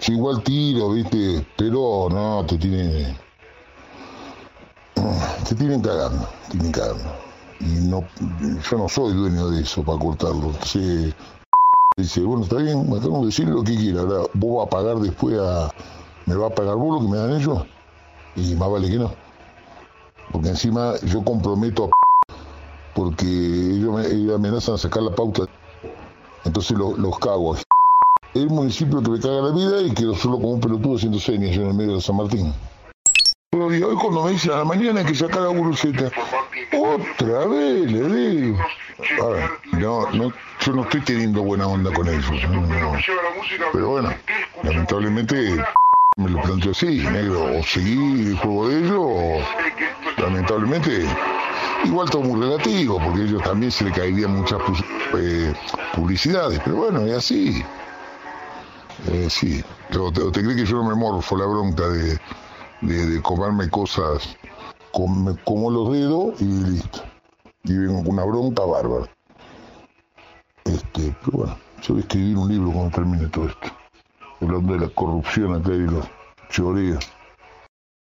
Sí, igual tiro, viste, pero no, te tienen cagando, te tienen cagando. Y no, yo no soy dueño de eso para cortarlo. Entonces, dice, bueno, está bien, matamos, decir lo que quiera. Ahora, vos vas a pagar después me va a pagar vos lo que me dan ellos. Y más vale que no. Porque encima yo comprometo porque ellos amenazan a sacar la pauta. Entonces los cago. El municipio que me caga la vida y quedo solo como un pelotudo haciendo señas yo en el medio de San Martín. Pero y hoy cuando me dicen a la mañana hay que sacar la buruceta, otra vez le digo. A ver, yo no estoy teniendo buena onda con ellos. No. Pero bueno, lamentablemente me lo planteo así, negro, o seguir el juego de ellos, o lamentablemente, igual todo muy relativo, porque a ellos también se le caerían muchas publicidades, pero bueno, es así. Sí, te crees que yo no me morfo la bronca de comerme cosas, como los dedos y listo. Y vengo con una bronca bárbara. Pero bueno, yo voy a escribir un libro cuando termine todo esto, hablando de la corrupción acá y los choreos.